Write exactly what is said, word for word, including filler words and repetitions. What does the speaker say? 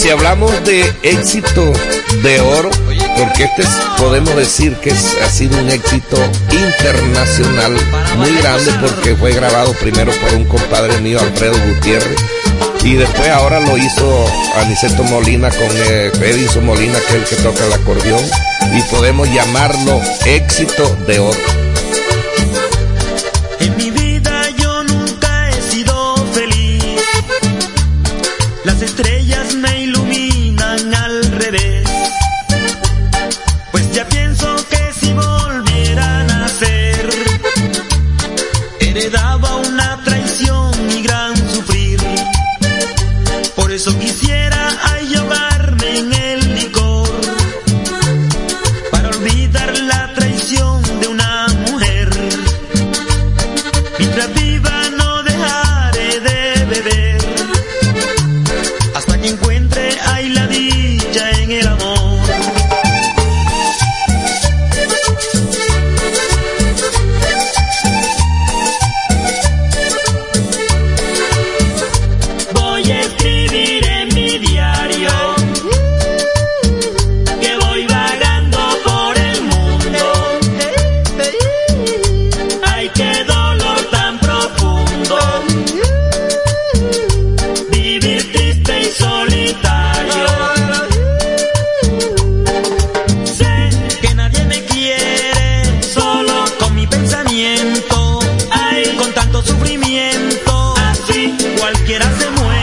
si hablamos de éxito de oro, porque este es, podemos decir que es, ha sido un éxito internacional muy grande, porque fue grabado primero por un compadre mío, Alfredo Gutiérrez, y después ahora lo hizo Aniceto Molina con eh, Edison Molina, que es el que toca el acordeón, y podemos llamarlo éxito de oro. En mi vida yo nunca he sido feliz, las estrellas me iluminan al revés, pues ya pienso que si volviera a nacer, heredaba una traición y gran sufrir. Por eso quisiera ahogarme en el licor, para olvidar la traición de una mujer. Mientras viva